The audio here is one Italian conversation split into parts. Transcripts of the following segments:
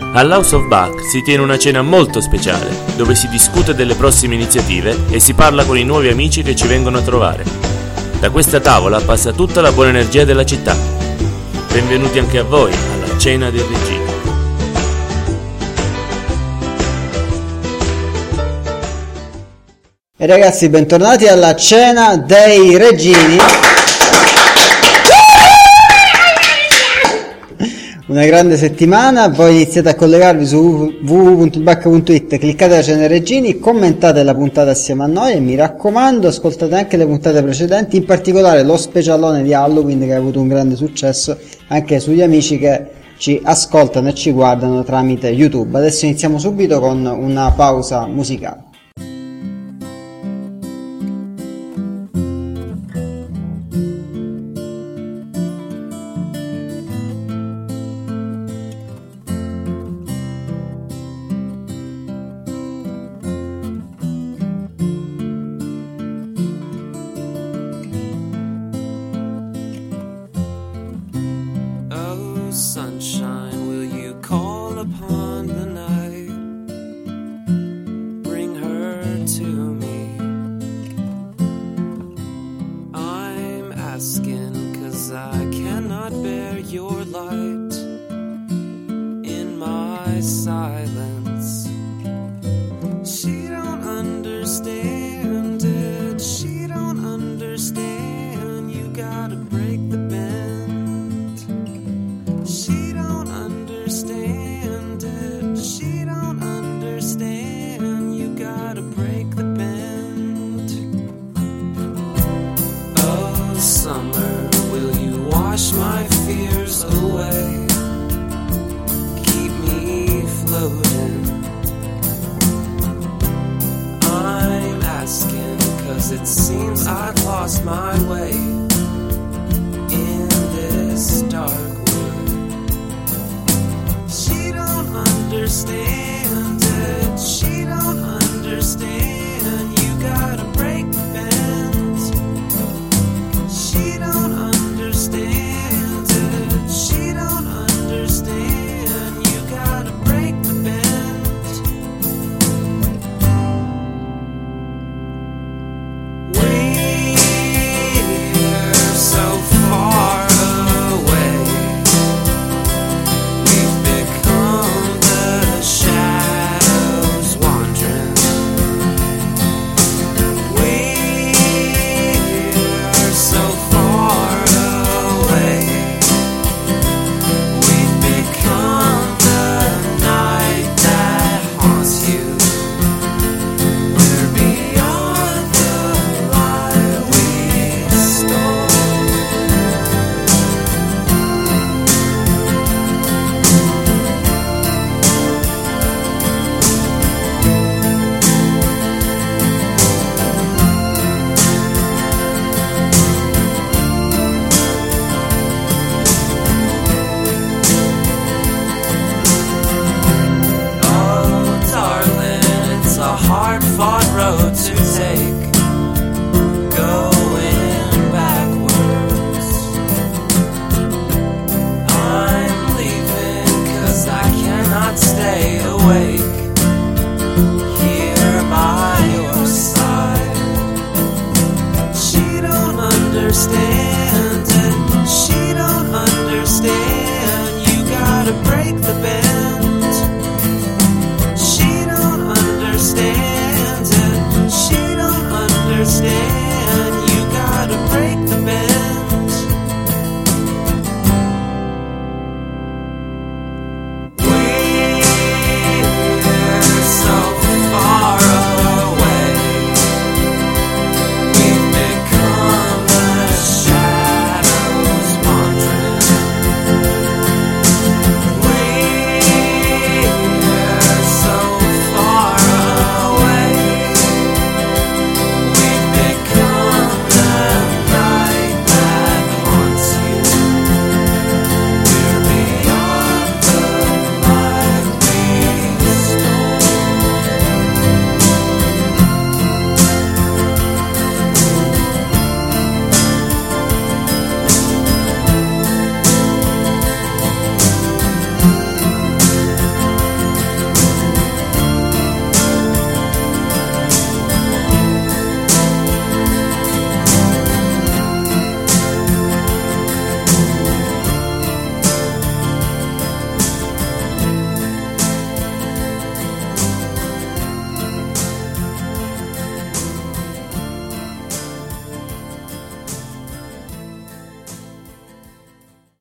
All'House of Bach si tiene una cena molto speciale, dove si discute delle prossime iniziative e si parla con i nuovi amici che ci vengono a trovare. Da questa tavola passa tutta la buona energia della città. Benvenuti anche a voi alla Cena del Regino. E ragazzi, bentornati alla Cena dei Regini. Una grande settimana, voi iniziate a collegarvi su www.bacca.it, cliccate la Cena dei Regini, commentate la puntata assieme a noi e mi raccomando ascoltate anche le puntate precedenti, in particolare lo specialone di Halloween che ha avuto un grande successo anche sugli amici che ci ascoltano e ci guardano tramite YouTube. Adesso iniziamo subito con una pausa musicale. Sunshine, will you call upon the night? Bring her to me. I'm asking 'cause I cannot bear your light in my silence. She don't understand it. She don't understand. You gotta break the bend. She don't understand it. She don't understand. You gotta break the bend. Oh, summer, will you wash my fears away? Keep me floating. I'm asking 'cause it seems I've lost my way in this dark. She don't understand it. She don't understand. You gotta break the bend. She don't understand it. She don't understand. You gotta break the bend. Wait here.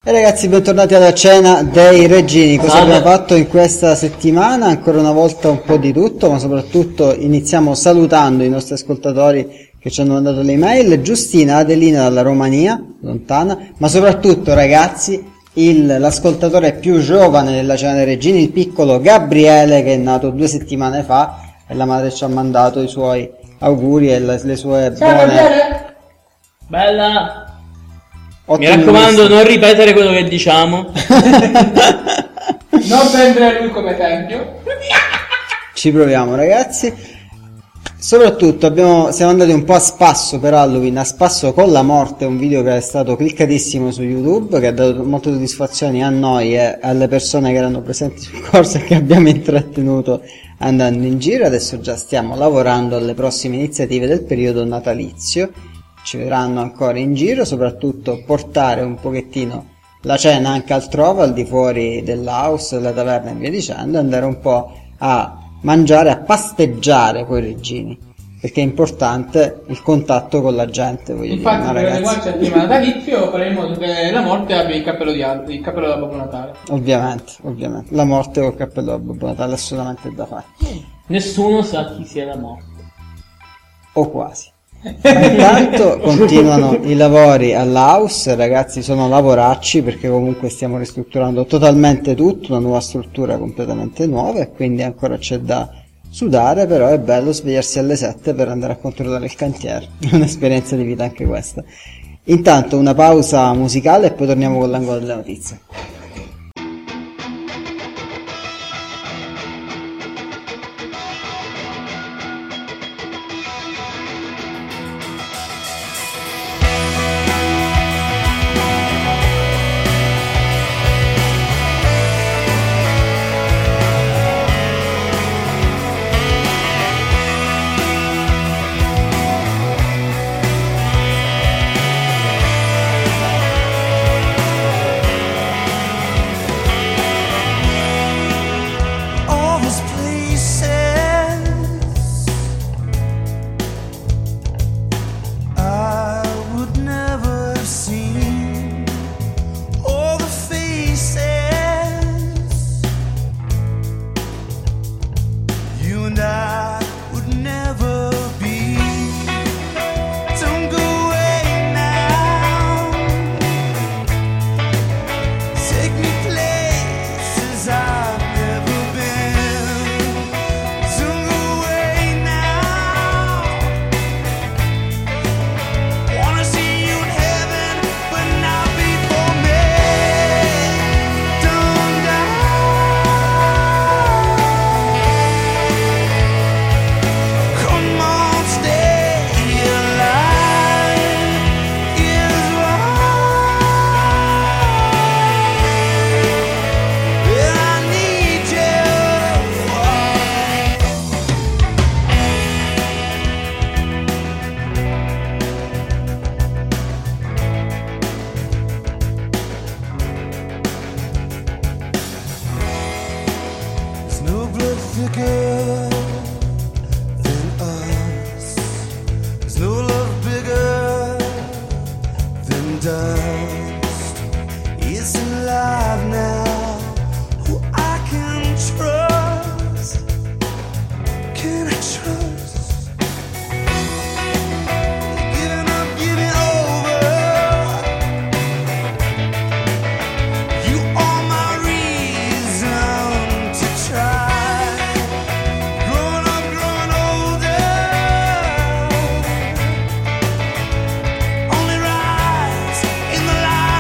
E ragazzi, bentornati alla cena dei regini. Cosa Salve. abbiamo fatto in questa settimana? Ancora una volta un po' di tutto, ma soprattutto iniziamo salutando i nostri ascoltatori che ci hanno mandato le email. Giustina Adelina dalla Romania, lontana, ma soprattutto ragazzi, l'ascoltatore più giovane della cena dei regini, il piccolo Gabriele, che è nato 2 settimane fa, e la madre ci ha mandato i suoi auguri e le sue buone... Bella. Mi ottime raccomando, vesti. non ripetere quello che diciamo. Non prendere lui come esempio. Ci proviamo ragazzi. Soprattutto siamo andati un po' a spasso per Halloween, a spasso con la morte, un video che è stato cliccatissimo su YouTube, che ha dato molte soddisfazioni a noi e alle persone che erano presenti sul corso e che abbiamo intrattenuto andando in giro. Adesso già stiamo lavorando alle prossime iniziative del periodo natalizio. Ci vedranno ancora in giro, soprattutto portare un pochettino la cena anche altrove, al di fuori dell'house, della taverna e via dicendo, andare un po' a mangiare, a pasteggiare coi regini, perché è importante il contatto con la gente, voglio Infatti, dire, no, per ragazzi? adeguarci al tema natalizio faremo in modo che la morte abbia il cappello da Babbo Natale. Ovviamente, la morte col cappello da Babbo Natale, assolutamente da fare, Nessuno sa chi sia la morte. o quasi. Ma intanto continuano i lavori all'house, ragazzi, sono lavoracci perché comunque stiamo ristrutturando totalmente tutto, una nuova struttura completamente nuova, e quindi ancora c'è da sudare, però è bello svegliarsi alle 7 per andare a controllare il cantiere, è un'esperienza di vita anche questa. Intanto una pausa musicale e poi torniamo con l'angolo delle notizie. All those places I would never have seen, all the faces you and I would never be. Don't go away now, take me places I've never been. Don't go away now, wanna see you in heaven, but not before me. Don't die. Come on, stay alive is why I need you. There's no blood thicker than us. There's no love bigger than dust. It's alive now. Who I can trust? Can I trust? Giving up, giving over. You are my reason to try. Growing up, growing older. Only rise in the light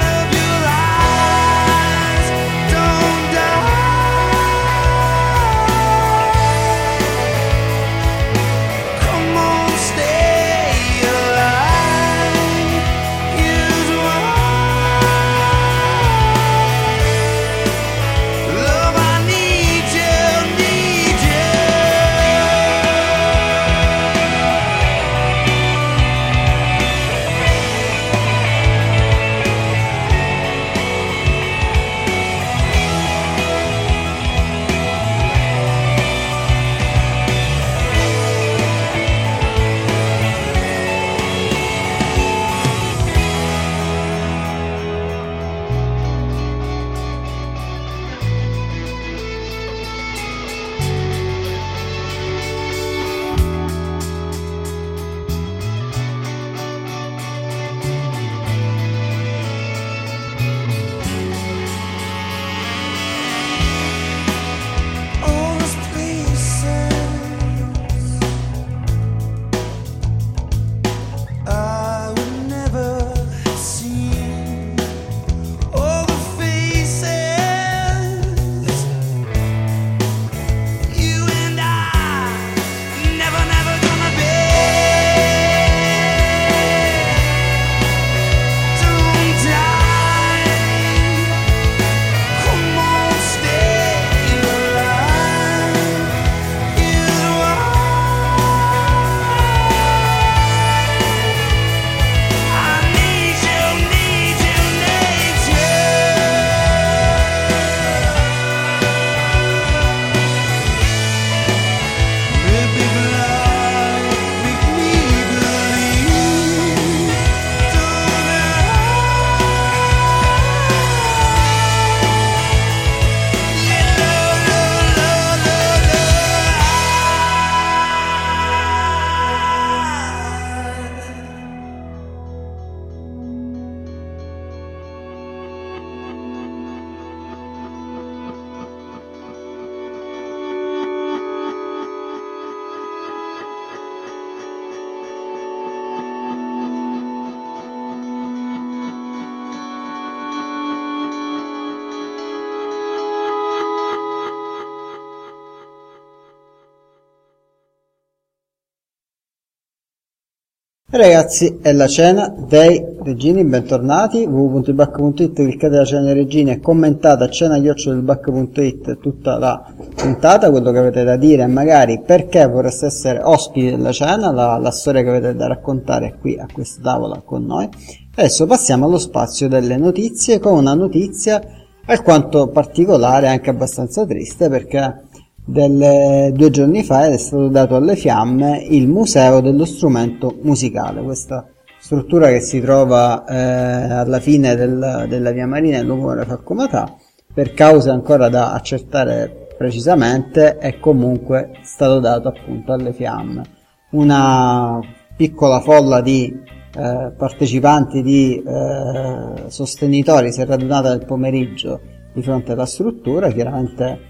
Ragazzi, è la cena dei Regini, bentornati. www.ilbacca.it, cliccate la cena dei Regini e commentate a cena@ilbacca.it tutta la puntata, quello che avete da dire e magari perché vorreste essere ospiti della cena, la storia che avete da raccontare qui a questa tavola con noi. Adesso passiamo allo spazio delle notizie, con una notizia alquanto particolare e anche abbastanza triste, perché 2 giorni fa è stato dato alle fiamme il Museo dello Strumento Musicale, questa struttura che si trova alla fine della via Marina lungo la Falcomatà, per cause ancora da accertare precisamente, è comunque stato dato appunto alle fiamme. Una piccola folla di partecipanti, di sostenitori si è radunata nel pomeriggio di fronte alla struttura, chiaramente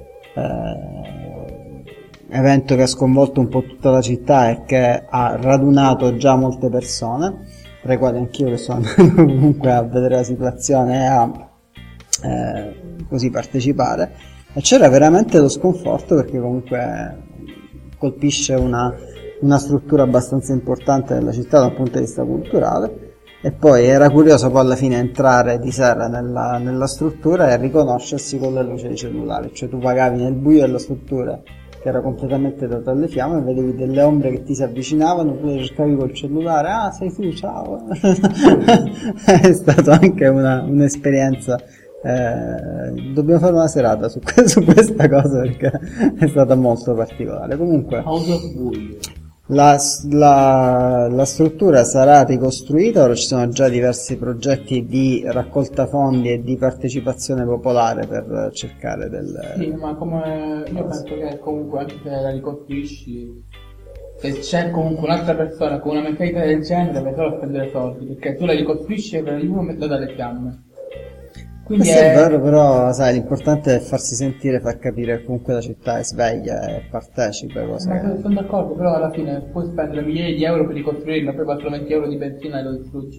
evento che ha sconvolto un po' tutta la città e che ha radunato già molte persone, tra i quali anch'io, che sono andato comunque a vedere la situazione e a così partecipare, e c'era veramente lo sconforto, perché comunque colpisce una struttura abbastanza importante della città dal punto di vista culturale. E poi era curioso poi alla fine entrare di sera nella struttura e riconoscersi con le luci dei cellulari, cioè tu pagavi nel buio della struttura che era completamente data alle fiamme, vedevi delle ombre che ti si avvicinavano, tu le cercavi col cellulare, ah sei tu, ciao. È stata anche un'esperienza, dobbiamo fare una serata su questa cosa, perché è stata molto particolare. Comunque la struttura sarà ricostruita, ora ci sono già diversi progetti di raccolta fondi e di partecipazione popolare per cercare Sì, ma come io penso che comunque anche se la ricostruisci, se c'è comunque un'altra persona con una mentalità del genere, vai solo a spendere soldi, perché tu la ricostruisci e per uno metà dalle fiamme. Quindi questo è vero, però sai, l'importante è farsi sentire, far capire che comunque la città è sveglia e partecipa, cosa Ma che... sono d'accordo, però alla fine puoi spendere migliaia di euro per ricostruirla, poi bastano 20 euro di benzina e lo distruggi.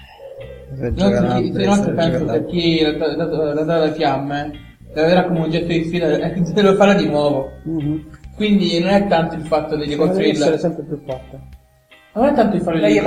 Inoltre penso che chi l'ha dato alle fiamme la vedrà come un gesto di sfida e se lo farà di nuovo. Quindi non è tanto il fatto di ricostruirla. Deve essere sempre più forte. Non è tanto il fatto Non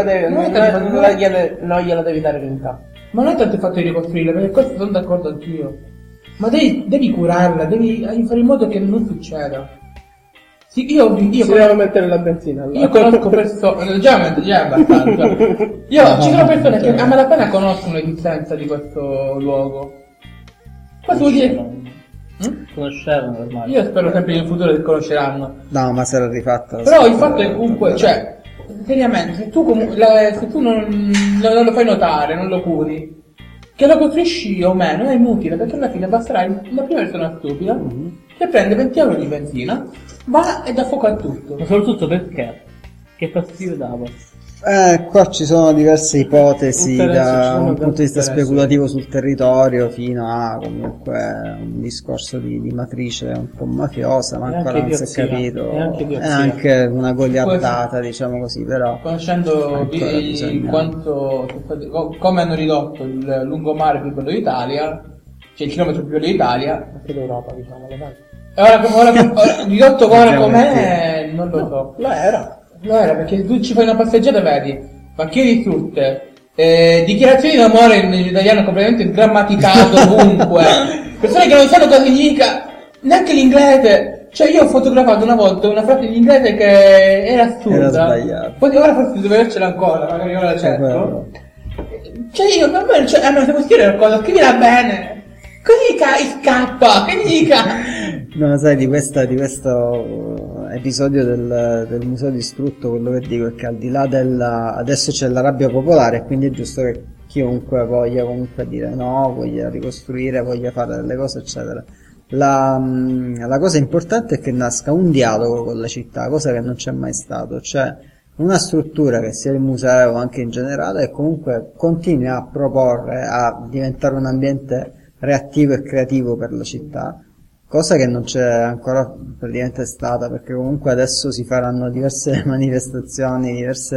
gliela devi dare verità. Ma non è tanto il fatto di ricostruirla, perché questo sono d'accordo anch'io. Ma devi curarla, devi fare in modo che non succeda. Sì, io devo mettere la benzina allora. Io conosco persone, già è abbastanza. Ci sono persone che a malapena conoscono l'esistenza di questo luogo. Questo vuol dire... Conoscevano ormai. Io spero sempre in futuro che conosceranno. No, ma sarà rifatta. Però il fatto è comunque, cioè, seriamente, se tu non lo fai notare, non lo curi, che lo costruisci o meno è inutile, perché alla fine basterà una prima persona stupida che prende 20 euro di benzina, va e dà fuoco a tutto. Ma soprattutto perché? Che fastidio dava? Qua ci sono diverse ipotesi da un punto di vista interessi. speculativo sul territorio, fino a comunque un discorso di matrice un po' mafiosa, ma E ancora anche non si è idiozia. capito. E anche È idiozia. anche una goliardata, diciamo così, però Conoscendo ancora bisogna- come hanno ridotto il lungomare più bello d'Italia, cioè il chilometro più bello d'Italia, Anche d'Europa, diciamo. e ora ridotto ora com'è, non lo so. Lo era. Perché tu ci fai una passeggiata, vedi, macchine distrutte, dichiarazioni d'amore in italiano completamente sgrammaticato ovunque, persone che non sanno cosa significa neanche l'inglese. Cioè io ho fotografato una volta una frase in inglese che era assurda. Era sbagliata. Poi ora forse devo avercela ancora, magari ora la cerco. quello. Cioè io, almeno se vuoi scrivere qualcosa, scrivila bene. Così scappa, che dica. No, sai, di questo episodio del museo distrutto, quello che dico è che al di là adesso c'è la rabbia popolare, e quindi è giusto che chiunque voglia comunque dire no, voglia ricostruire, voglia fare delle cose, eccetera. La cosa importante è che nasca un dialogo con la città, cosa che non c'è mai stato, cioè una struttura che sia il museo o anche in generale, e comunque continui a proporre, a diventare un ambiente reattivo e creativo per la città, cosa che non c'è ancora praticamente stata, perché comunque adesso si faranno diverse manifestazioni,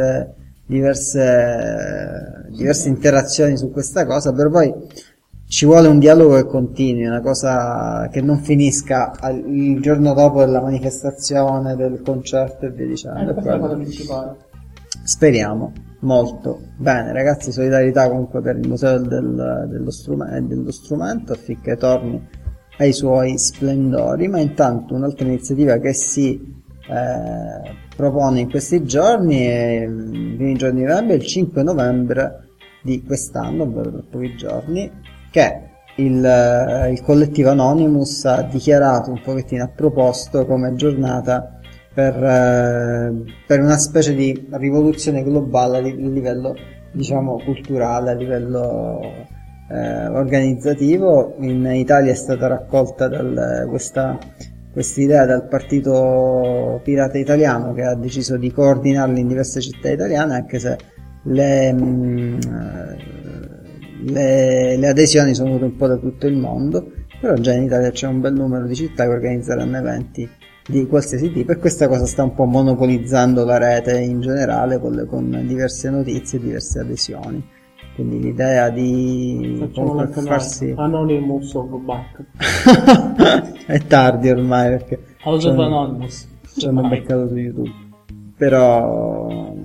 diverse interazioni su questa cosa, per poi ci vuole un dialogo che continui, una cosa che non finisca il giorno dopo della manifestazione, del concerto e via dicendo. Questa è la cosa principale. Speriamo molto bene, ragazzi. Solidarietà comunque per il museo dello strumento affinché torni ai suoi splendori. Ma intanto un'altra iniziativa che si propone in questi giorni è i primi giorni di novembre, il 5 novembre di quest'anno, ovvero tra pochi giorni, che il collettivo Anonymous ha dichiarato, un pochettino ha proposto come giornata per una specie di rivoluzione globale a livello, diciamo, culturale, a livello organizzativo. In Italia è stata raccolta questa idea dal Partito Pirata Italiano, che ha deciso di coordinarli in diverse città italiane, anche se le adesioni sono venute un po' da tutto il mondo, però già in Italia c'è un bel numero di città che organizzeranno eventi di qualsiasi tipo, e questa cosa sta un po' monopolizzando la rete in generale con diverse notizie e diverse adesioni. Quindi l'idea di farsi Anonymous of Back. è tardi ormai, perché House of Anonymous. ci hanno beccato su YouTube. Però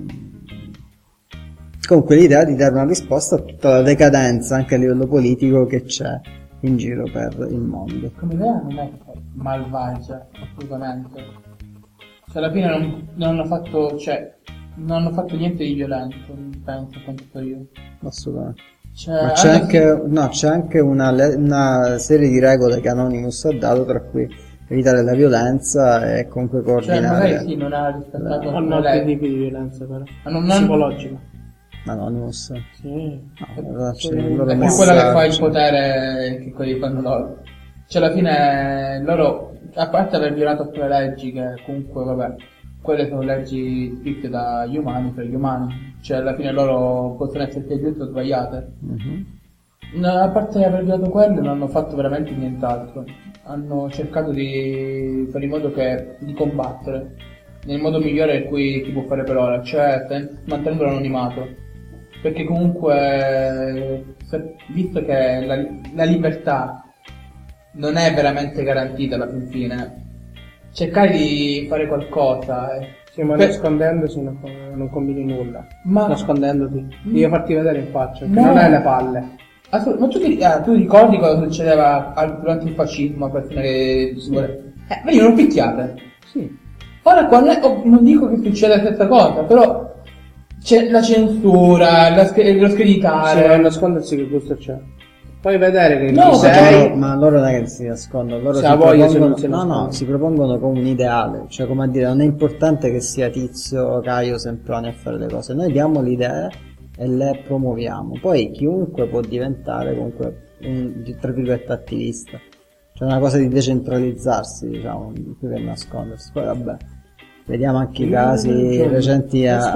comunque l'idea di dare una risposta a tutta la decadenza anche a livello politico che c'è in giro per il mondo. Come idea non è malvagia, assolutamente. Cioè alla fine non hanno fatto niente di violento, penso, quanto so io. Assolutamente. Cioè, Ma c'è anche una serie di regole che Anonymous ha dato, tra cui evitare la violenza e comunque cioè coordinare. magari sì, non ha rispettato Hanno le altri leggi. tipi di violenza, però. Non Psicologica. Anonymous. Sì. Allora c'è Sì, il loro È più quella che fa il messaggio. potere che quelli fanno loro. Cioè alla fine loro, a parte aver violato alcune leggi, che comunque vabbè, quelle sono leggi scritte dagli umani per gli umani, cioè alla fine loro possono essere sia giuste o sbagliate. Mhm. No, a parte aver violato quelle non hanno fatto veramente nient'altro, hanno cercato di fare in modo di combattere nel modo migliore in cui si può fare per ora, cioè mantenendo l'anonimato, perché comunque visto che la libertà non è veramente garantita alla fine, cercare di fare qualcosa Sì, ma per- nascondendosi non combini nulla. Ma- Nascondendoti. Devi farti vedere in faccia, che No. non hai le palle. Ma tu ricordi cosa succedeva durante il fascismo a persone che venivano picchiate? Sì. Ora non dico che succeda la stessa cosa, però c'è la censura, lo Sì, ma screditare. nascondersi che gusto c'è. Puoi vedere che No, chi sei. Ma loro non è che si nascondono, loro Se ha voglia, se non si no, nasconde. si propongono come un ideale, cioè come a dire, non è importante che sia Tizio, Caio, Semproni a fare le cose, noi diamo le idee e le promuoviamo, poi chiunque può diventare comunque un, tra virgolette, attivista, cioè una cosa di decentralizzarsi, diciamo, più che nascondersi. Poi vabbè, vediamo anche i casi recenti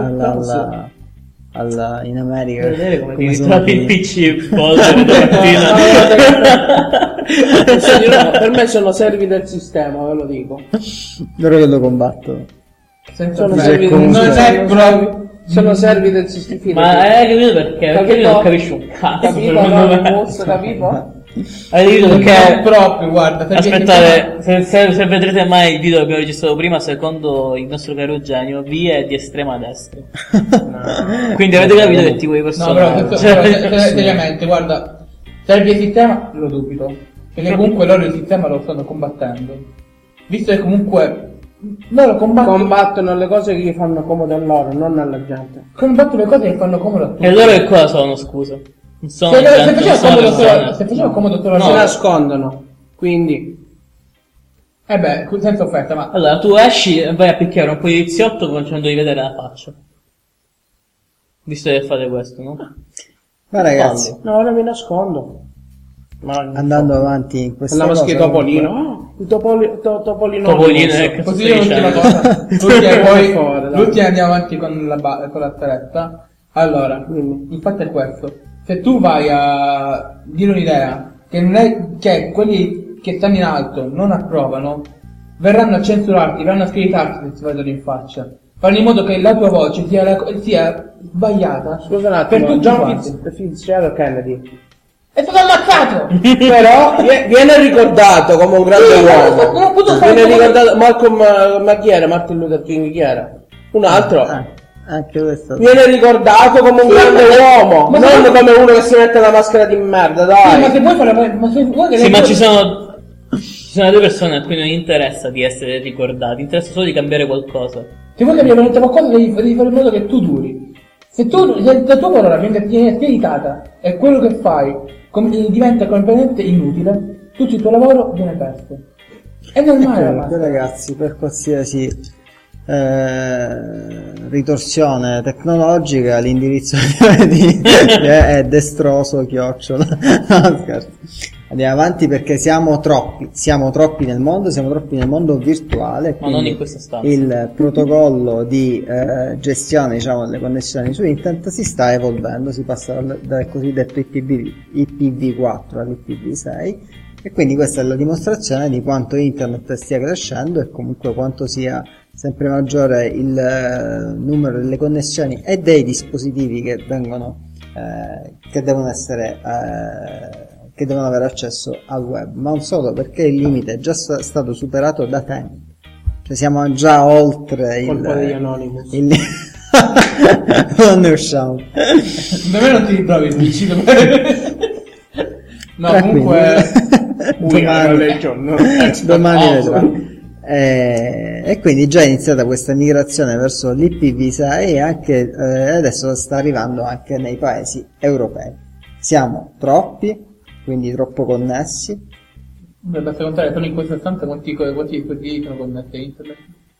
in America, Vedere come ti sono ritrovi il finiti. PC polvere domattina. Per me sono servi del sistema, ve lo dico. Loro che lo combattono. Senza Sono fare- servi comunque- non è sono proprio. Sono servi del sistema. Ma hai capito perché? Perché Capito? non capisci un cazzo. Capito? secondo me. Anonymous, capito? Hai capito Non perché? proprio, guarda. perché Aspettate, se vedrete mai il video che abbiamo registrato prima, secondo il nostro caro Eugenio, V è di estrema destra. Quindi avete capito che tipo di No, persona. però, Cioè, seriamente, guarda, serve il sistema? Lo dubito. Perché comunque loro il sistema lo stanno combattendo. Visto che comunque loro Combattono le cose che gli fanno comodo a loro, non alla gente. combattono le cose che fanno comodo a tutti. E loro che cosa sono, scusa? Non sono Se gente, non faceva sono comodo solo, persone. se faceva comodo solo a Si loro. nascondono. Quindi, Senza offerta, ma Allora, tu esci e vai a picchiare un poliziotto facendo di vedere la faccia. Visto che fate questo, no? Ma ragazzi, no, ora mi nascondo. Ma andando avanti in questa la cosa, maschia Topolino. Il Topolino. Topolino, Anonymous. ecco. posso dire l'ultima Sì, cosa? Fuori, dai. L'ultima andiamo avanti con la scaletta. Allora, Dimmi. il fatto è questo. Se tu vai a dire un'idea che non è, che quelli che stanno in alto non approvano, verranno a censurarti, verranno a screditarti se ti vedono in faccia. Fanno in modo che la tua voce sia sbagliata. Scusa un per attimo, tutti John quanti. Fitzgerald Kennedy. È stato ammazzato! Però viene ricordato come un grande uomo. Non ho potuto fare Viene come- ricordato Malcolm, ma chi era? Martin Luther King chi era? Un altro. Anche questo. Viene ricordato come un grande uomo, ma non se- come uno che si mette la maschera di merda, Sì, ma dai. se vuoi fare... Ma se vuoi che Sì, ma ci sono due persone a cui non interessa di essere ricordati, interessa solo di cambiare qualcosa. Se vuoi capire qualcosa devi fare in modo che tu duri. Se la tua parola viene spiegata e quello che fai diventa completamente inutile, tutto il tuo lavoro viene perso. È normale, Comunque, ragazzi, per qualsiasi ritorsione tecnologica l'indirizzo è destroso chiocciola. No, scherzo. Andiamo avanti perché siamo troppi nel mondo virtuale, Ma non quindi in questa stanza. il protocollo di gestione, diciamo, delle connessioni su internet si sta evolvendo, si passa dal cosiddetto IPv4 all'IPv6 e quindi questa è la dimostrazione di quanto internet stia crescendo e comunque quanto sia sempre maggiore il numero delle connessioni e dei dispositivi che devono avere accesso al web, ma non solo, perché il limite è già stato superato da tempo, cioè siamo già oltre Colpa degli Anonymous. non ne usciamo. Da me non ti riprovi il vicino. No, comunque... domani vedremo. E quindi già è iniziata questa migrazione verso l'IPv6 e anche adesso sta arrivando anche nei paesi europei. Siamo troppi, quindi troppo connessi. Basta contare solo in questa stanza quanti dispositivi sono connessi a internet.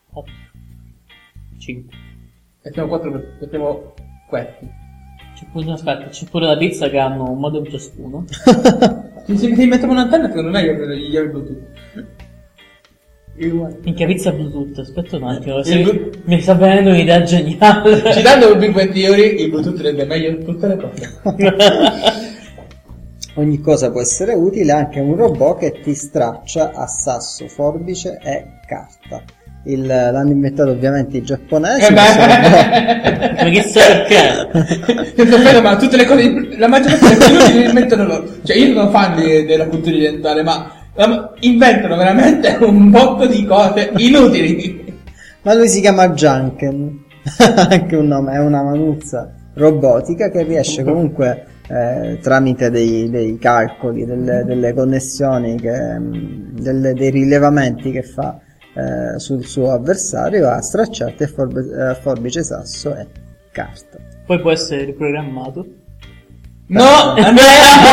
5. E siamo 4 siamo questi. C'è pure la pizza che hanno un modem ciascuno. Se mettiamo un'antenna secondo me gli avrei Bluetooth. Minchia, pizza Bluetooth, aspetta un attimo, Il mi sta venendo un'idea geniale. Citando il Big Bang Theory, il Bluetooth rende meglio tutte le cose. Ogni cosa può essere utile, anche un robot che ti straccia a sasso, forbice e carta. L'hanno inventato ovviamente i giapponesi. Ma che sa perché? Ma tutte le cose, la maggior parte delle cose le inventano loro. Cioè io sono fan della cultura orientale, ma inventano veramente un botto di cose inutili. Ma lui si chiama Junken, anche un nome, è una manuzza robotica che riesce comunque tramite dei calcoli, delle connessioni, dei rilevamenti che fa sul suo avversario a stracciarti a forbice, sasso e carta. Poi può essere riprogrammato. No, Andrea!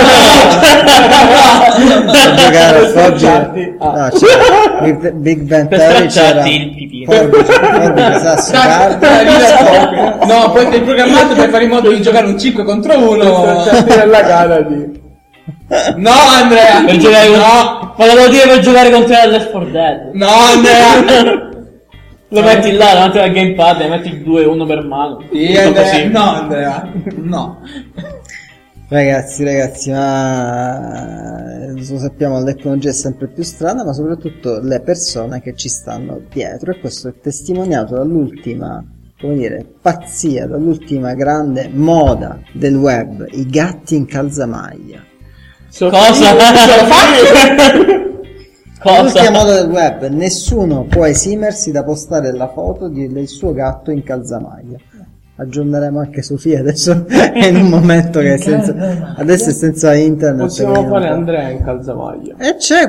Per giocare a forbice, no, c'era Big Bang Per Theory, c'era stracciarti il pipino. forbice, sasso, carta. No, poi sei programmato per fare in modo di giocare un 5 contro 1. nella gara di... No, Andrea! Per giocare No! Ma lo devo dire per giocare contro Left 4 Dead. No, Andrea! Lo metti là davanti al gamepad e metti il 2 uno per mano. Sì, Tutto Andrea. così. No, Andrea! No! Ragazzi, ma lo sappiamo, la tecnologia è sempre più strana, ma soprattutto le persone che ci stanno dietro, e questo è testimoniato dall'ultima, come dire, pazzia, dall'ultima grande moda del web, i gatti in calzamaglia. Cosa? L'ultima Cosa? moda del web, nessuno può esimersi da postare la foto del suo gatto in calzamaglia. Aggiorneremo anche Sofia, adesso è in un momento che adesso è senza internet. Possiamo quindi non fare può. Andrea in calzamaglia. E c'è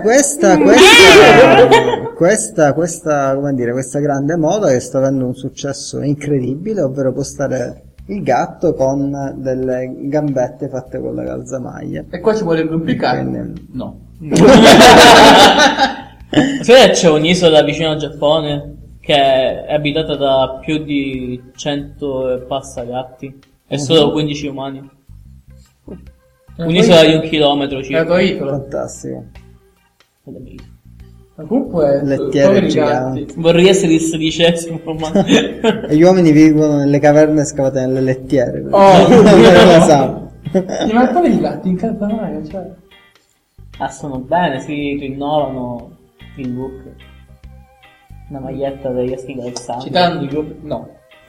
questa, come dire, questa grande moda che sta avendo un successo incredibile, ovvero postare il gatto con delle gambette fatte con la calzamaglia. E qua ci vuole duplicare? Quindi- No. Sai che c'è un'isola vicino al Giappone che è abitata da più di 100 e passa gatti e solo 15 umani. Un'isola di 1 chilometro È la circa. tua isola. Fantastico. Ma comunque, Lettiere poveri giganti. gatti. Vorrei essere il 16esimo, ma... E gli uomini vivono nelle caverne scavate nelle lettiere. Oh, non lo sanno. Sì, ma poveri gatti in calzamaglia, cioè. Ah, sono bene, si rinnovano il look. Una maglietta degli Aschi del Sangue. Citando i gruppi... No.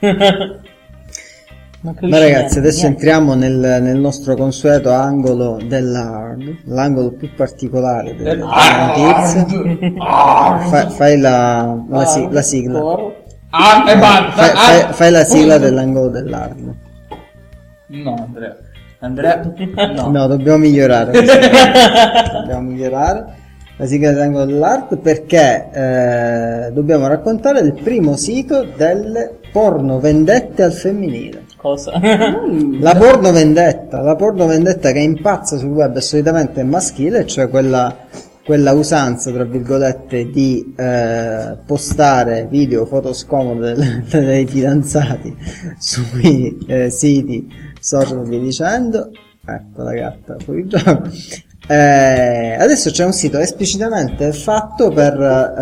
Ma ragazzi, adesso entriamo nel nostro consueto angolo dell'hard, l'angolo più particolare della notizia. Fai la sigla. E basta. Fai la sigla dell'angolo dell'hard. No, Andrea. No. No, dobbiamo migliorare. Dobbiamo migliorare la sigla dell'angolo dell'hard perché dobbiamo raccontare il primo sito delle porno vendette al femminile. Cosa? La porno vendetta che impazza sul web e solitamente è maschile, cioè quella usanza, tra virgolette, di postare video, foto scomode dei fidanzati sui siti social e via dicendo. Ecco la gatta fuori gioco. Adesso c'è un sito esplicitamente fatto per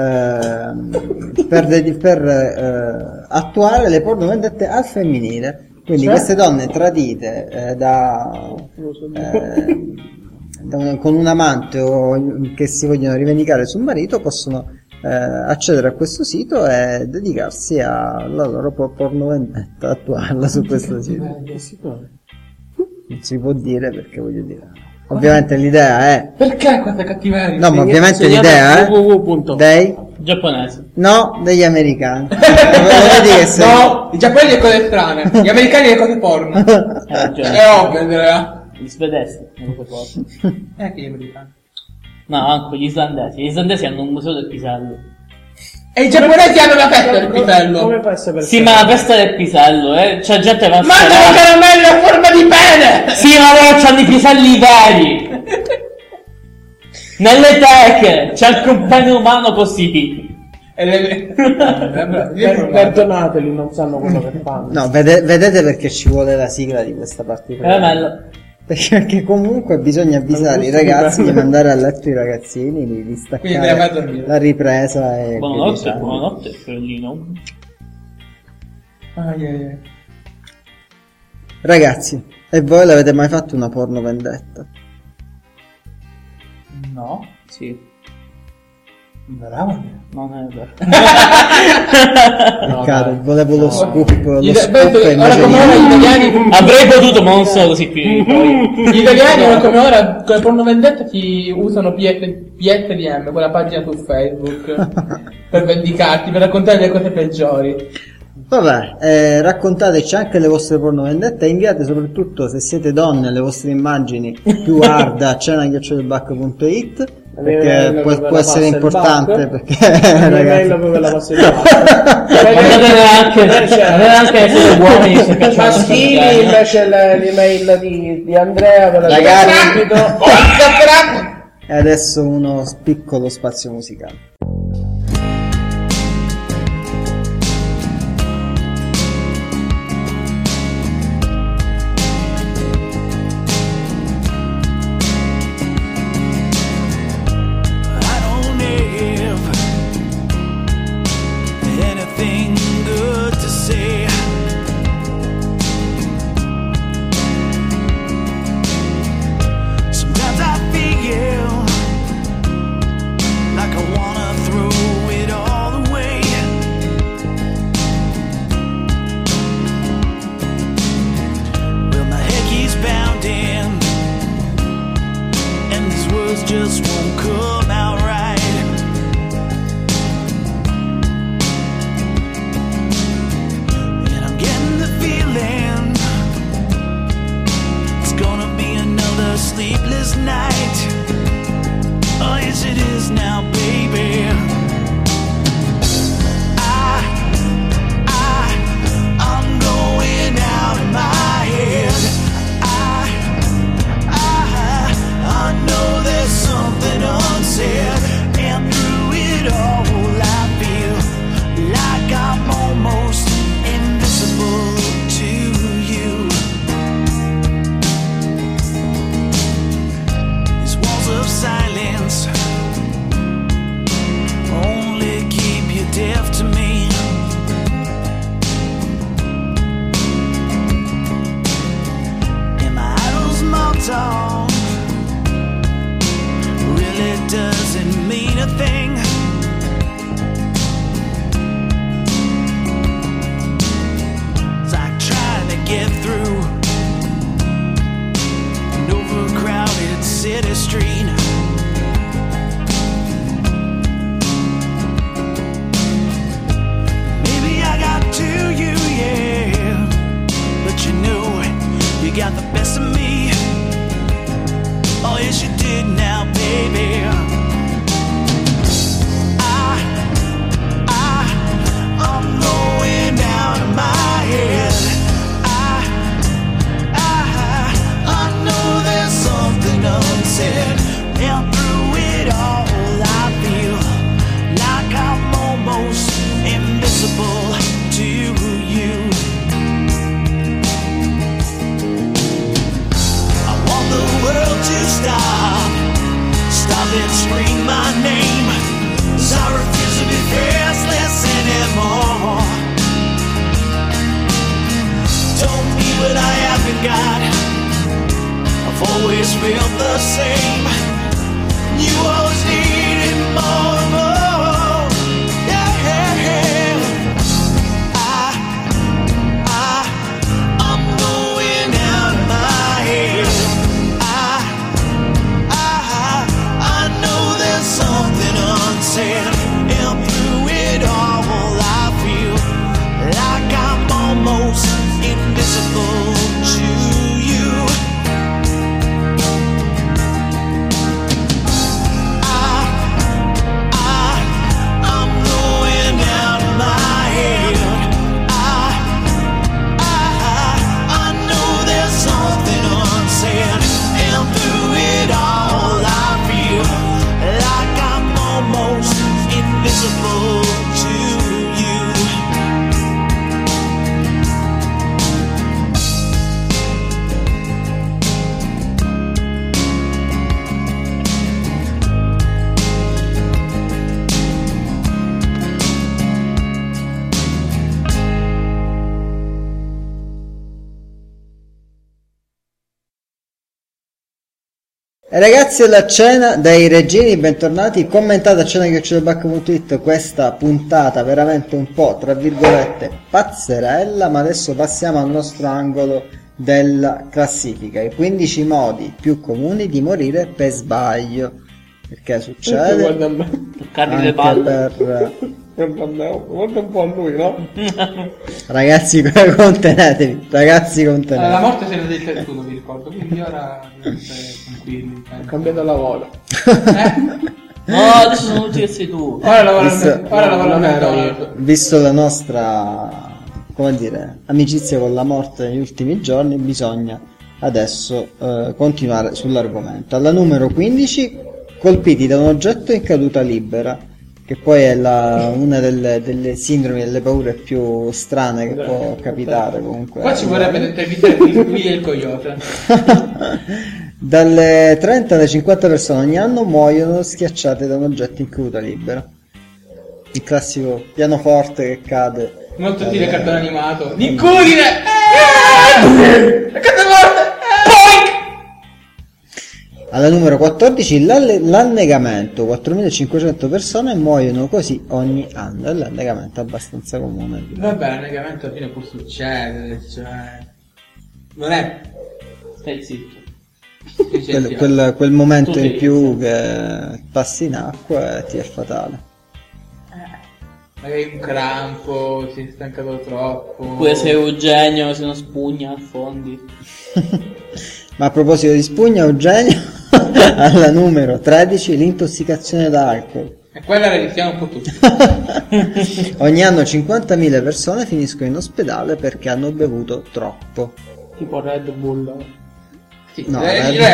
attuare le porno vendette al femminile. Quindi queste donne tradite con un amante o che si vogliono rivendicare sul marito possono accedere a questo sito e dedicarsi alla loro porno vendetta, attuarla su questo sito. Non si può dire perché voglio dire. Ovviamente l'idea è. Perché questa cattiveria? No, ma ovviamente l'idea è. Dei Giapponesi. No, degli americani. Vedi che sei. No, i giapponesi è cose strane, gli americani è cose porno. È ovvio, Andrea. Gli svedesi, non lo so. Che gli americani. No, anche gli islandesi. Gli islandesi hanno un museo del pisello. E i giapponesi hanno la festa del pisello. Come può essere per Sì, ma la festa del pisello, c'è gente che va a Mangiano caramelle a forma di pene! Sì, ma loro c'hanno i piselli veri! Nelle teche c'è anche un pene umano così. Perdonateli, non sanno quello che fanno. No, vedete perché ci vuole la sigla di questa partita. Perché comunque bisogna avvisare i ragazzi di mandare a letto i ragazzini, di staccare la ripresa e buonanotte, Fiorellino. Ragazzi, e voi l'avete mai fatto una porno vendetta? No. Sì. Bravo. Non è vero. Peccato, volevo lo scoop. Lo scoop ora invece come ora gli italiani. Avrei potuto, ma non sono così qui. Gli italiani ora come ora con le porno vendette ti usano PTDM, quella pagina su Facebook, per vendicarti, per raccontare le cose peggiori. Vabbè, raccontateci anche le vostre porno vendette e inviate soprattutto, se siete donne, le vostre immagini più hard a cena@back.it perché può essere importante perché ragazzi anche essere uomini maschili invece l'email di Andrea per la e adesso uno piccolo spazio musicale. Just won't come out right. And I'm getting the feeling it's gonna be another sleepless night. Oh yes it is now, baby. I'm going out of my head. I know there's something unsaid, and through it all I feel like I'm almost invisible to you. These walls of silence only keep you deaf to me. And my idle small talk really doesn't mean a thing. It's like trying to get through an overcrowded city street. Maybe I got baby. I'm going out of my head. I know there's something unsaid. And through it all, I feel like I'm almost invisible to you. I want the world to stop and scream my name. 'Cause I refuse to be faceless anymore. Don't need what I haven't got. I've always felt the same. You always needed more and more. Yeah, yeah, yeah. I'm going out of my head. I know there's something unsaid. And through it all, I feel like I'm almost invisible to you. I'm going out of my head. I know there's something unsaid. And through it all, I feel like I'm almost invisible to you. E ragazzi, alla cena dai Regini, bentornati. Commentate a cena@bacca.it questa puntata veramente un po' tra virgolette pazzerella, ma adesso passiamo al nostro angolo della classifica, i 15 modi più comuni di morire per sbaglio. Perché succede? Guarda a me. Toccargli le Anche palle. Guarda un po' a lui, no? Ragazzi, contenetevi, ragazzi, contenetevi. La morte se l'ha detta il tuo, mi ricordo, quindi ora state tranquilli. Ha cambiato lavoro. No, adesso sono tutti che sei tu. Ora lavoro Visto- a non ero McDonald's. Visto la nostra, come dire, amicizia con la morte negli ultimi giorni, bisogna adesso continuare sull'argomento. Alla numero 15, colpiti da un oggetto in caduta libera, che poi è una delle sindromi, delle paure più strane che può capitare comunque. Qua ci vorrebbe intervistare qui il coyote. Dalle 30 alle 50 persone ogni anno muoiono schiacciate da un oggetto in caduta libera. Il classico pianoforte che cade. Molto stile cartone animato. Nicculine! La casa morta! Alla numero 14 l'annegamento, 4.500 persone muoiono così ogni anno, e l'annegamento è abbastanza comune. Vabbè, l'annegamento alla fine può succedere, cioè... Non è... Stai zitto. Quel momento Tu in sei più che passi in acqua e ti è fatale. Magari un crampo, si è stancato troppo. Oppure sei Eugenio, se non spugna, affondi. Ma a proposito di spugna, Eugenio, alla numero 13 l'intossicazione da alcol. E quella la rischiamo un po' tutti. Ogni anno 50.000 persone finiscono in ospedale perché hanno bevuto troppo. Tipo Red Bull. Sì, No,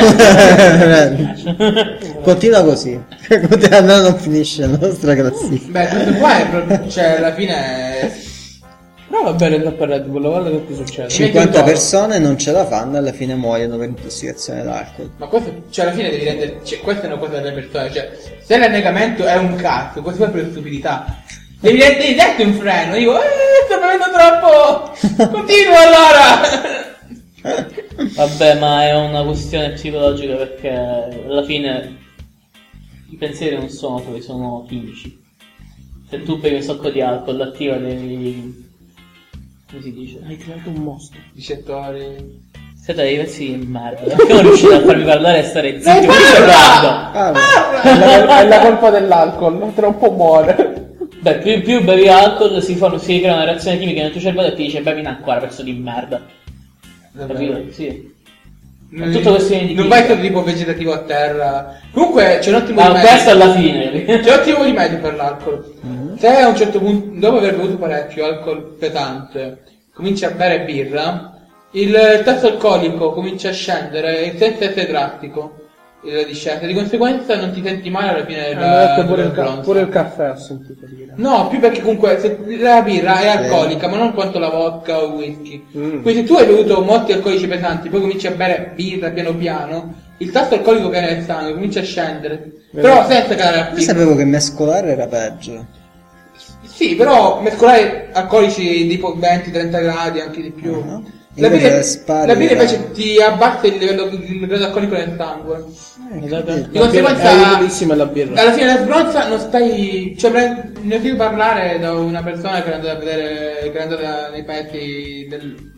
Red continua così, almeno non finisce la nostra classifica. Beh, questo qua è proprio... Cioè, alla fine... Però va bene troppo Red Bull, guarda che ti succede. 50 persone non ce la fanno e alla fine muoiono per intossicazione d'alcol. Ma questo, cioè, alla fine devi rendere... Cioè, questa è una cosa delle persone, cioè... Se l'annegamento è un cazzo, questo qua è per stupidità. Devi dare un freno, dico... sto bevendo troppo! Continuo allora! Vabbè, ma è una questione psicologica, perché alla fine i pensieri non sono tuoi, sono chimici. Se tu bevi un sacco di alcol, attiva dei... come si dice? Hai creato un mostro. Ricettori... Siete dei pezzi di merda. Perché non riuscite a farmi parlare e stare zitti? parla! Qui sto parlando. Ah, È la colpa dell'alcol, troppo muore. Beh, più bevi alcol si crea una reazione chimica nel tuo cervello e ti dice bevi in acqua, pezzo di merda. Capito? Sì. È tutta questione di non vai tutto tipo vegetativo a terra. Comunque c'è un ottimo Ma rimedio. questo alla fine. C'è un ottimo rimedio per l'alcol. Se a un certo punto, dopo aver bevuto parecchio alcol pesante, cominci a bere birra, il tasso alcolico comincia a scendere e senza essere drastico la discesa. Di conseguenza non ti senti male alla fine Hanno detto della pure il caffè ho sentito dire. No, più perché comunque la birra è alcolica, ma non quanto la vodka o il whisky. Quindi se tu hai bevuto molti alcolici pesanti, poi cominci a bere birra piano piano, il tasso alcolico che è nel sangue comincia a scendere. Però senza cadere a Io sapevo che mescolare era peggio. Sì, però mescolare alcolici tipo 20-30 gradi, anche di più. La Invece birra invece ti abbassa il grado alcolico nel sangue. Di È conseguenza, buonissima la birra. alla fine della sbronza non stai. Cioè, ne ho sentito parlare da una persona che è andata a vedere, che è andata nei paesi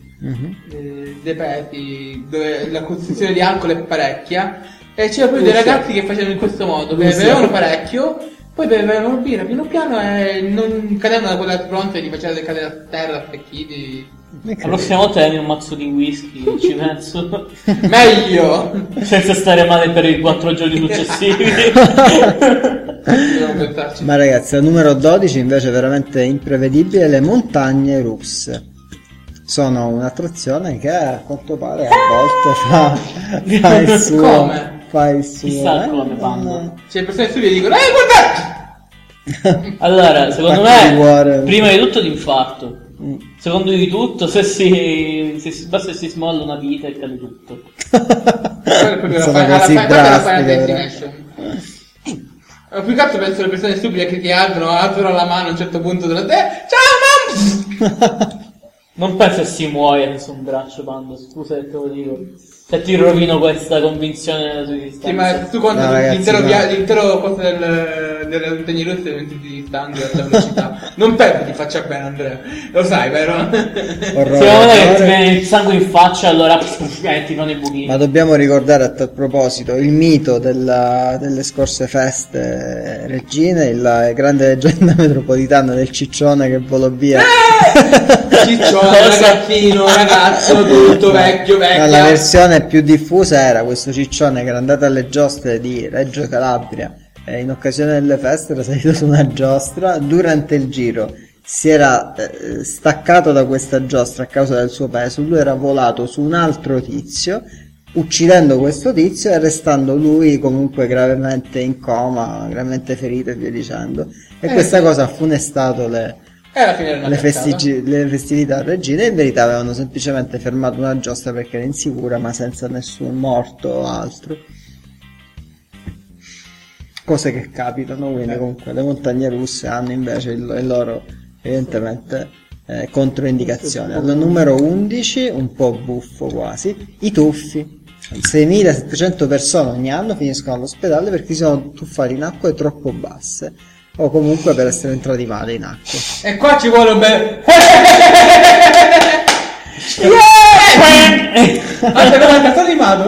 dei paesi dove la consumazione di alcol è parecchia. E c'erano proprio dei ragazzi che facevano in questo modo, che bevevano parecchio, poi bevevano birra piano piano e non cadevano da quella sbronza e li facevano cadere a terra, specchiti. La prossima volta dammi un mazzo di whisky, ci penso. Meglio! Senza stare male per i 4 giorni successivi. Dobbiamo pensarci. Ma ragazzi, la numero 12 invece è veramente imprevedibile, le montagne russe. Sono un'attrazione che a quanto pare a volte fa il suo. Come? Fa il suo. Chissà come fanno. C'è persone stupide che dicono guardate! Allora, secondo Attacco di me, cuore. prima di tutto l'infarto. Secondo di tutto, basta si smolla una vita e cade tutto. Sono così drastiche. Più che altro penso alle persone stupide che ti alzano la mano a un certo punto della te. Ciao mamma! Non penso che si muoia su un braccio, Pando, scusa che te lo dico. Se ti rovino questa convinzione nella tua esistenza. Sì, ma tu conti No, ragazzi, l'intero costo delle montagne russe e di sangue a velocità. Non penso ti faccia bene, Andrea. Lo sai, vero? Orrore, Secondo me che ti orrore. viene il sangue in faccia, allora ti fanno i buchini. Ma dobbiamo ricordare a tal proposito il mito delle scorse feste regine, la grande leggenda metropolitana del ciccione che volò via. Ciccione, ragazzino, ragazzo, tutto vecchio, No, la vecchia. versione più diffusa era questo ciccione che era andato alle giostre di Reggio Calabria e in occasione delle feste era salito su una giostra. Durante il giro si era staccato da questa giostra a causa del suo peso, lui era volato su un altro tizio, uccidendo questo tizio e restando lui comunque gravemente in coma, gravemente ferito e via dicendo. E questa cosa ha funestato le Alla fine era una cazzata. le festività regine. In verità avevano semplicemente fermato una giostra perché era insicura, ma senza nessun morto o altro. Cose che capitano, quindi comunque le montagne russe hanno invece il loro evidentemente controindicazione. Al numero 11, un po' buffo quasi, i tuffi. 6.700 persone ogni anno finiscono all'ospedale perché si sono tuffati in acque troppo basse o comunque per essere entrati male in acqua. E qua ci vuole un bel. Anche come il cartone animato.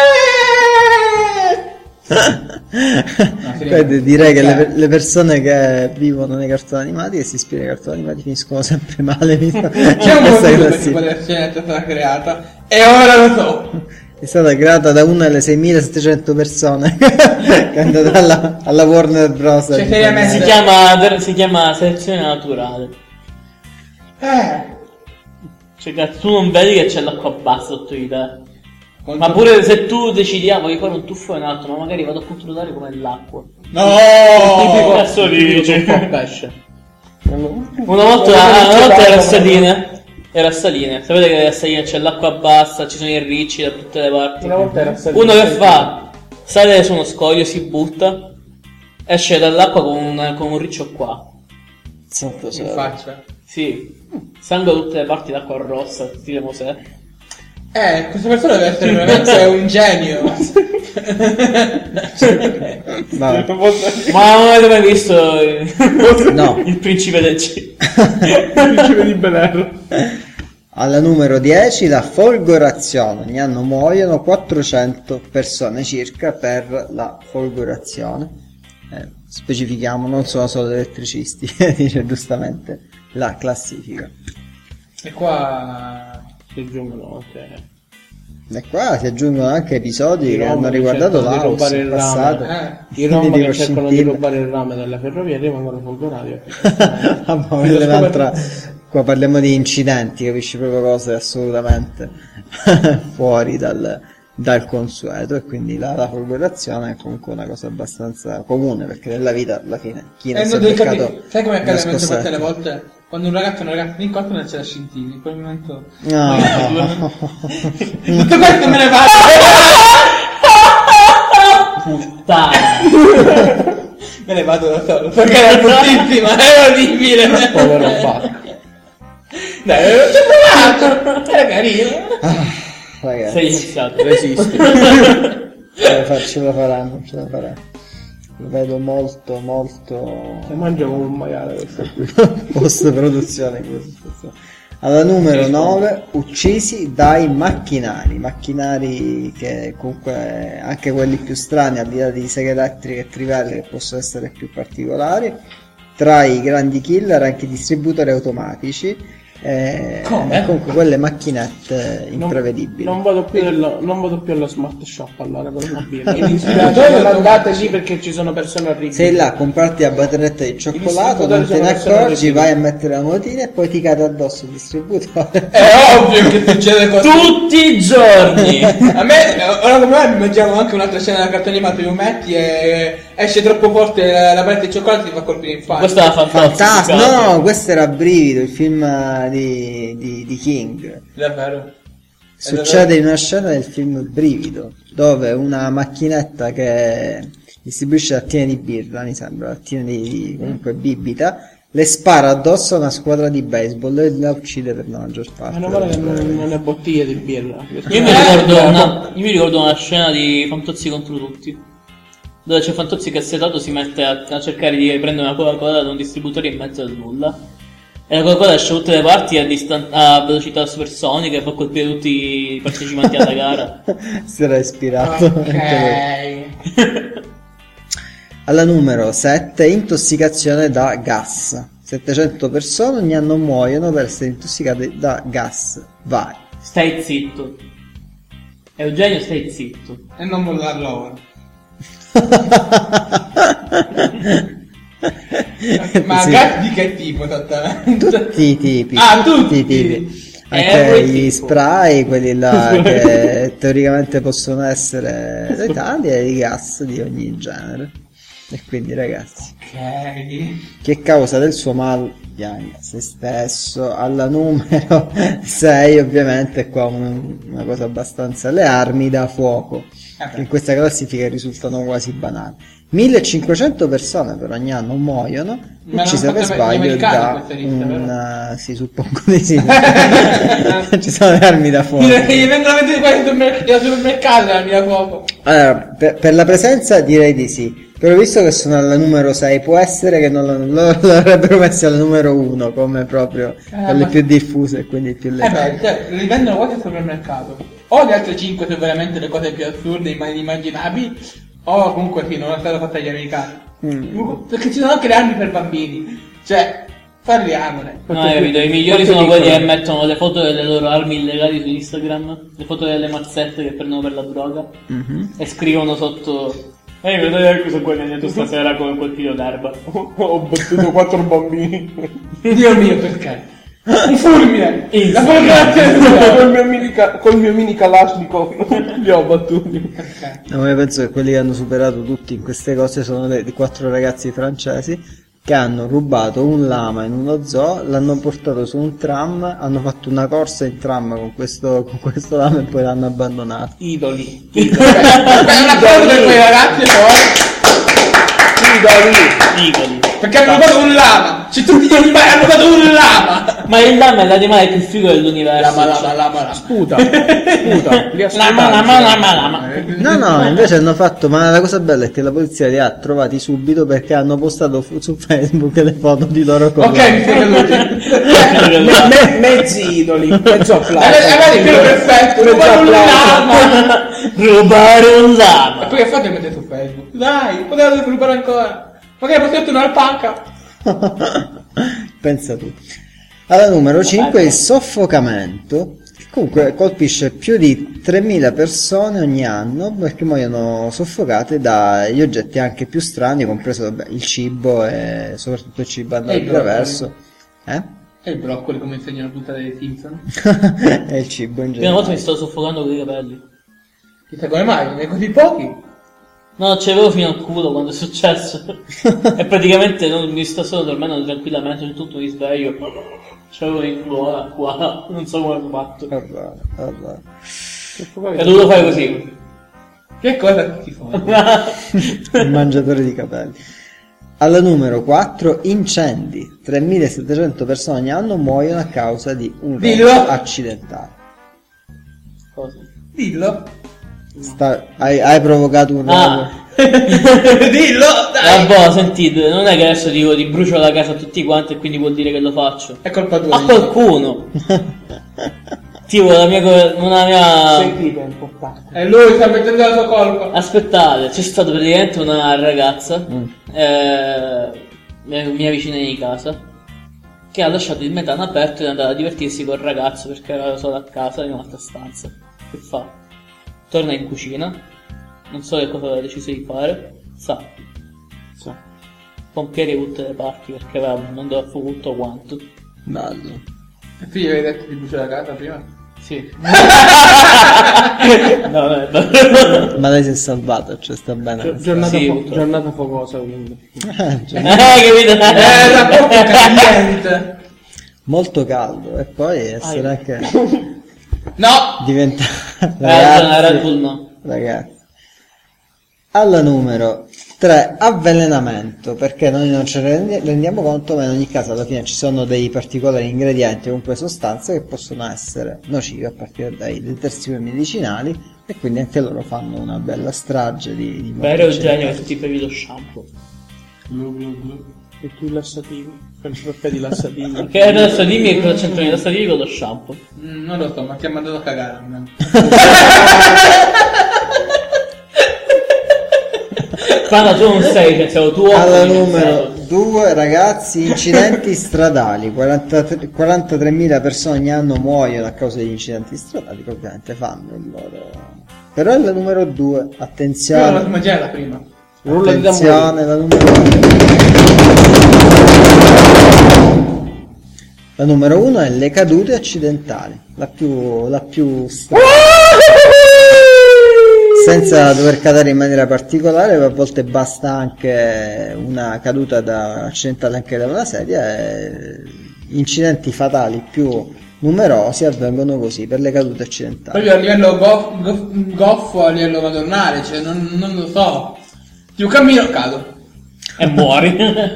Quindi direi che le persone che vivono nei cartoni animati, che si ispirano ai cartoni animati, finiscono sempre male. C'è un Questa motivo per classifica. cui la scena è stata creata. E ora lo so. È stata creata da una delle 6.700 persone che è andata alla Warner Bros. Cioè, seriamente. Si chiama selezione naturale. Cioè, cazzo, tu non vedi che c'è l'acqua bassa sotto di te. Ma pure se tu decidi, voglio fare un tuffo in alto, ma magari vado a controllare com'è l'acqua. No! Che cazzo dici? pesce. Una volta era Saline. Era Saline. Sapete che a Saline c'è l'acqua bassa, ci sono i ricci da tutte le parti. Una volta era Saline. Uno che fa? Sale su uno scoglio, si butta, esce dall'acqua con un riccio qua. Santo In cielo. faccia. Sì. Sangue da tutte le parti, d'acqua rossa, stile Mosè. Questa persona deve essere veramente un genio. Vabbè. Ma non avete mai visto No. il principe del C? Principe di Bel-Air. Alla numero 10 la folgorazione. Ogni anno muoiono 400 persone circa per la folgorazione. Specifichiamo, non sono solo elettricisti, dice giustamente la classifica. E qua Si aggiungono E qua si aggiungono anche episodi I che rom hanno che riguardato cercano di l'Aus rubare in il passato. I rom Quindi che cercano di scintille. rubare il rame della ferrovia rimangono folgorati. Vabbè, quella è un'altra. Qua parliamo di incidenti, capisci, proprio cose assolutamente fuori dal consueto, e quindi la folgorazione è comunque una cosa abbastanza comune, perché nella vita alla fine chi non si è non devi beccato capire. Sai come accade una la maggior parte scossetta? delle volte? Quando un ragazzo e una ragazza ti incontrano non c'è la scintilla, in quel momento... No. Tutto questo me ne faccio! Puttana. Me ne vado da solo, perché era bruttissima, è orribile! Povero Bacco. Dai, ci ho provato! Era carino! Ragazzi, Sei iniziato. Resisti. ce la faranno. Lo vedo molto Se mangia come un maiale questo qui. post produzione. Alla numero 9, uccisi dai macchinari che comunque anche quelli più strani, al di là di seghe elettriche e trivelle che possono essere più particolari. Tra i grandi killer anche i distributori automatici, Come? comunque quelle macchinette imprevedibili. Non vado più alla smart shop allora per una birra. Mi I dispiace, distributori non andate lì perché ci sono persone orribili. Sei là a comprarti la batteretta di cioccolato, distributori non te ne sono persone accorgi, orribili. vai a mettere la motina e poi ti cade addosso il distributore. È ovvio che succede così! Tutti i giorni. A me, ora come me, mi immaginiamo anche un'altra scena da cartone animato, lo metti e esce troppo forte la paletta di cioccolato e ti fa colpire in faccia. Questa è la Fantastico! fantastica. No, questo era Brivido, il film di King. Davvero? Succede in una scena del film Brivido, dove una macchinetta che distribuisce lattine di birra, mi sembra, lattine di comunque bibita, le spara addosso a una squadra di baseball e la uccide per la maggior parte. Meno male che non è bottiglie di birra. Io mi ricordo una scena di Fantozzi contro tutti, dove c'è Fantozzi che assetato si mette a cercare di prendere una Coca-Cola da un distributore in mezzo al nulla. E la Coca-Cola esce da tutte le parti a velocità supersonica e fa colpire tutti i partecipanti alla gara. Si era ispirato. Ok. Alla numero 7, intossicazione da gas. 700 persone ogni anno muoiono per essere intossicate da gas. Vai. Stai zitto. Eugenio, stai zitto. E non mollarlo ora. Ma Sì. gas di che tipo esattamente? Tutti i tipi. Ah, tutti i tipi. Anche Every gli tipo. spray, quelli là che teoricamente possono essere letali, e i gas di ogni genere. E quindi ragazzi, Ok. che causa del suo mal pianga se stesso. Alla numero 6 ovviamente qua una cosa abbastanza, le armi da fuoco, che in questa classifica risultano quasi banali. 1500 persone per ogni anno muoiono, Ma uccise non per fate gli sbaglio americani da questa lista, vero? sì, suppongo di sì. Ci sono le armi da fuoco. Gli vengono a vedere qua al supermercato la mia fuoco. Allora, per la presenza direi di sì. Però visto che sono alla numero 6, può essere che non l'avrebbero messi alla numero 1 come proprio quelle ma- più diffuse e quindi più letali. Beh, cioè, li vendono quasi al supermercato. O le altre 5 sono veramente le cose più assurde e inimmaginabili, o comunque sì, non è stata fatta agli americani. Perché ci sono anche le armi per bambini. Cioè, parliamone. No, hai capito? I migliori sono quelli che mettono le foto delle loro armi illegali su Instagram, le foto delle mazzette che prendono per la droga, e scrivono sotto: vedete cosa guadagnato stasera con quel chilo d'erba. Ho battuto 4 bambini. Dio mio, perché? Un fulmine! La Col mio mini Kalashnikov li ho battuti. No, io penso che quelli che hanno superato tutti in queste cose sono i 4 ragazzi francesi che hanno rubato un lama in uno zoo, l'hanno portato su un tram, hanno fatto una corsa in tram con questo lama e poi l'hanno abbandonato. Idoli. È una cosa per quei ragazzi poi. Idoli. Perché hanno rubato un lama! C'è tutti gli animali hanno rubato un lama! Ma il lama è l'animale più figo dell'universo. Lama. Sputa. Li ha Lama. No, invece hanno fatto, ma la cosa bella è che la polizia li ha trovati subito perché hanno postato su Facebook le foto di loro con Ok, mi sei venuti. Mezzi idoli. Mezzo applauso. Avete quello perfetto, Mezzo rubare un applauso. lama! Rubare un E lama. poi che fate e mettete su Facebook? Dai, potete rubare ancora! Magari potete un'alpaca! Pensa tu. Alla numero 5 il soffocamento, Comunque colpisce più di 3.000 persone ogni anno perché muoiono soffocate dagli oggetti anche più strani, compreso vabbè, il cibo e soprattutto il cibo andato E i attraverso. E il broccoli, come insegna la puntata dei Simpson. E il cibo in Prima volta generale. mi stavo soffocando con i capelli. Chissà come mai, ne hai così pochi? No, c'avevo fino al culo quando è successo. E praticamente non mi sto solo dormendo tranquillamente, in tutto mi sveglio. C'avevo in culo qua, non so come ho fatto. Allora. E dovuto fare così. Che cosa ti fa? Il mangiatore di capelli. Alla numero 4, incendi. 3.700 persone ogni anno muoiono a causa di un Dillo. rogo accidentale. Cosa? Dillo. Hai provocato un rogo. Ah, Dillo, dai. vabbè, sentite, non è che adesso dico ti brucio la casa a tutti quanti e quindi vuol dire che lo faccio. È colpa tua. A qualcuno. Tipo la mia... Sentite, è importante. E lui sta mettendo la sua colpa. Aspettate, c'è stata praticamente una ragazza, mia vicina di casa, che ha lasciato il metano aperto ed è andata a divertirsi col ragazzo perché era solo a casa in un'altra stanza. Che fa? Torna in cucina, non so che cosa aveva deciso di fare, pompieri da tutte le parti perché aveva mandato a fuoco tutto quanto. Bello. E tu gli avevi detto di bruciare la casa prima? Sì. No, no, no. Ma lei si è salvata, cioè sta bene. Giornata, Sì, purtroppo. giornata focosa, quindi. Cioè, Capito? La bocca caliente. molto caldo e poi essere anche No! diventa La Red Bull no. ragazzi. Alla numero 3, avvelenamento, perché noi non ce ne rendiamo conto, ma in ogni caso alla fine ci sono dei particolari ingredienti o comunque sostanze che possono essere nocive a partire dai detersivi medicinali e quindi anche loro fanno una bella strage di Beh, Eugenio che ti bevi lo shampoo. E tu i lassativi? Penso perché di lassativi? Che adesso dimmi che cosa c'entrano i lassativi con lo shampoo. Non lo so, ma ti ha mandato a cagare almeno. Quando tu non sei, cioè siamo tu Alla numero 2, ragazzi, incidenti stradali. 43.000 persone ogni anno muoiono a causa degli incidenti stradali, che ovviamente fanno il loro. Però è la numero 2, Io non la attenzione. immaginavo la prima. Rulla di Attenzione, la numero 1. La numero 1 è le cadute accidentali, la più senza dover cadere in maniera particolare, a volte basta anche una caduta accidentale anche da una sedia e incidenti fatali più numerosi avvengono così per le cadute accidentali. Proprio a livello goffo, a livello madornale, cioè non lo so. Più cammino cado. E muori.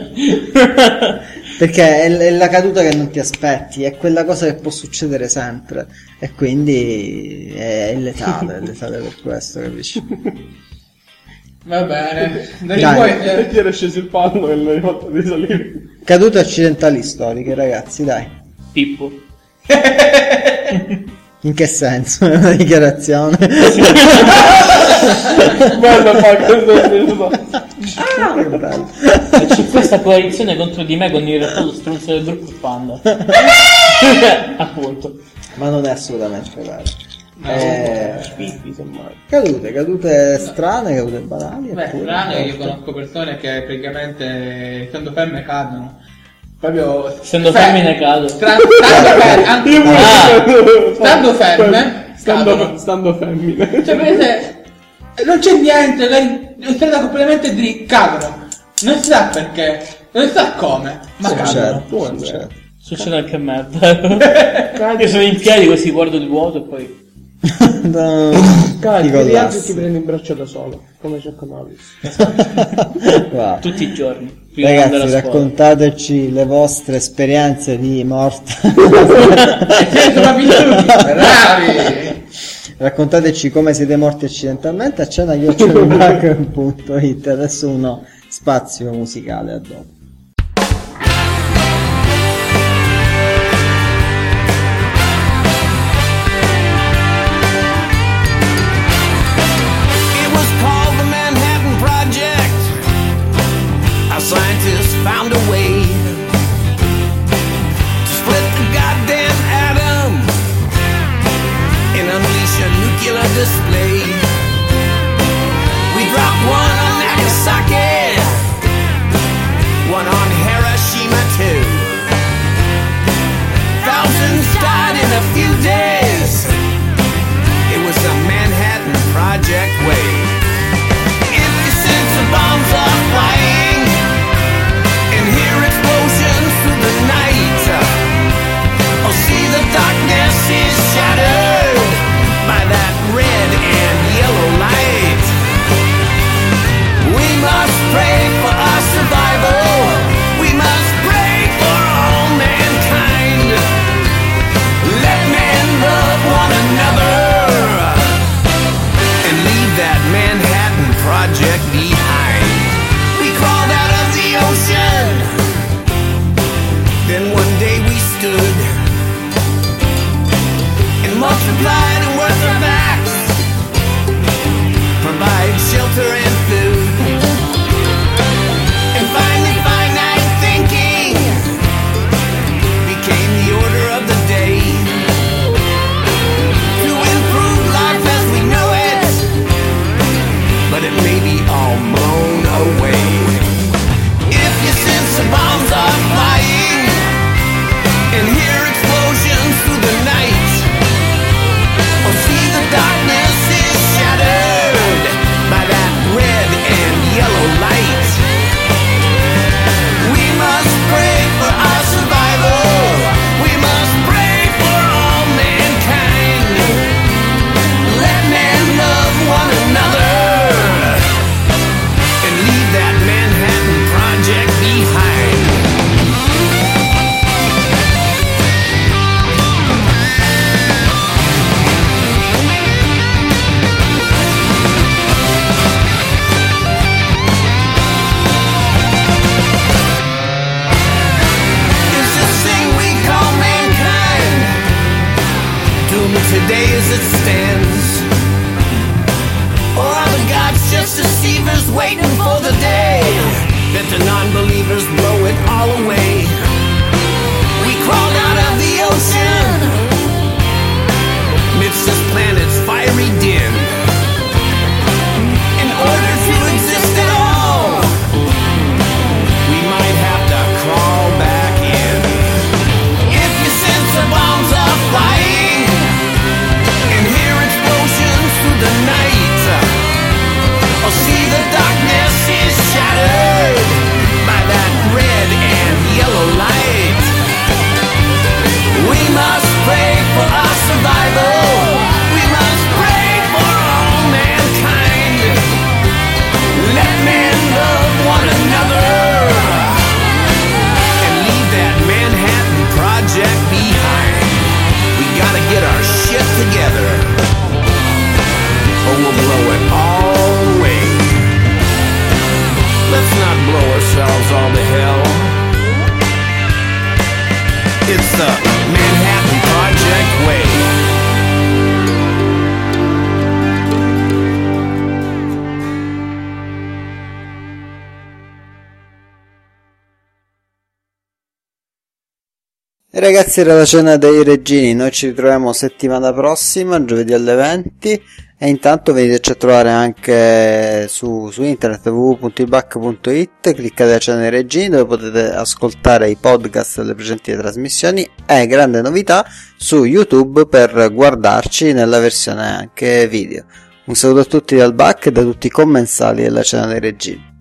Perché è la caduta che non ti aspetti, è quella cosa che può succedere sempre e quindi è letale per questo, capisci? Va bene. Da lì Dai. poi, E ti era sceso il panno e l'hai fatto risalire. Cadute accidentali storiche, ragazzi, dai. Pippo. In che senso? È una dichiarazione. Bello fa questo. Che bello. E c'è questa coalizione contro di me con in realtà lo stronzo del gruppo Panda. Appunto. Ma non è assolutamente vero. Spiffi, semmai. Cadute strane, cadute banali. beh, eppure, strano, io certo. conosco persone che praticamente stando ferme cadono. Proprio Essendo femmine cado. stando ferme cadono. Stando femmine. Cioè, vedete, non c'è niente, lei è stata completamente cadono. Non si sa perché, non si sa come, ma cadono. Certo, certo. Succede anche a me. Io sono in piedi così guardo il vuoto e poi... No, Cadi, ti ti rialzi e collassi. ti prendi in braccio da solo, come c'è con Alice. Wow. tutti i giorni. Prima di andare Ragazzi, a scuola. raccontateci le vostre esperienze di morte. E siete sopravvissuti, bravi! Raccontateci come siete morti accidentalmente a cena@it. Adesso uno spazio musicale a dopo. It was called the Manhattan Project. Our scientists found a way to split the goddamn atom day that the non-believers blow it all away. We crawled out of the ocean midst this planet's fiery din. In order to exist at all, we might have to crawl back in. If you sense the bombs are flying and hear explosions through the night, or see the darkness is shattered by that red and yellow light, we must pray for our survival. We must pray for all mankind. Let men love one another and leave that Manhattan Project behind. We gotta get our shit together, or we'll blow it all away. Let's not blow ourselves all to hell. It's the Manhattan Project way. Ragazzi, era la cena dei regini, noi ci ritroviamo settimana prossima, giovedì alle 20, e intanto veniteci a trovare anche su internet www.ilbac.it, cliccate la cena dei regini dove potete ascoltare i podcast delle precedenti trasmissioni e, grande novità, su YouTube per guardarci nella versione anche video. Un saluto a tutti dal Bac e da tutti i commensali della cena dei regini.